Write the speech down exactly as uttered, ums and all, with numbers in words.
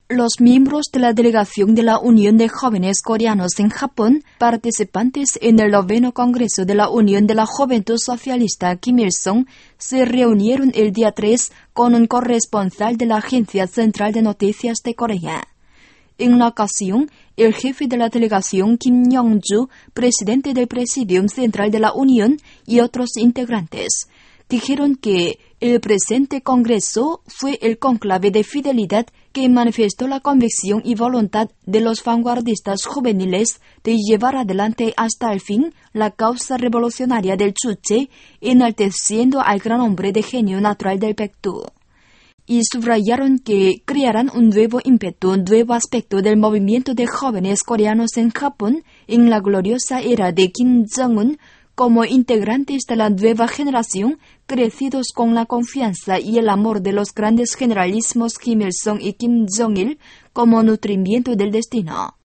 Los miembros de la delegación de la Unión de Jóvenes Coreanos en Japón, participantes en el noveno Congreso de la Unión de la Juventud Socialista Kim Il-sung, se reunieron el día tres con un corresponsal de la Agencia Central de Noticias de Corea. En la ocasión, el jefe de la delegación Kim Yong-ju, presidente del Presidium Central de la Unión, y otros integrantes dijeron que el presente Congreso fue el cónclave de fidelidad que manifestó la convicción y voluntad de los vanguardistas juveniles de llevar adelante hasta el fin la causa revolucionaria del Chuche, enalteciendo al gran hombre de genio natural del Baekdu. Y subrayaron que crearán un nuevo ímpetu, un nuevo aspecto del movimiento de jóvenes coreanos en Japón en la gloriosa era de Kim Jong-un, como integrantes de la nueva generación, crecidos con la confianza y el amor de los grandes generalismos Kim Il-sung y Kim Jong-il como nutrimiento del destino.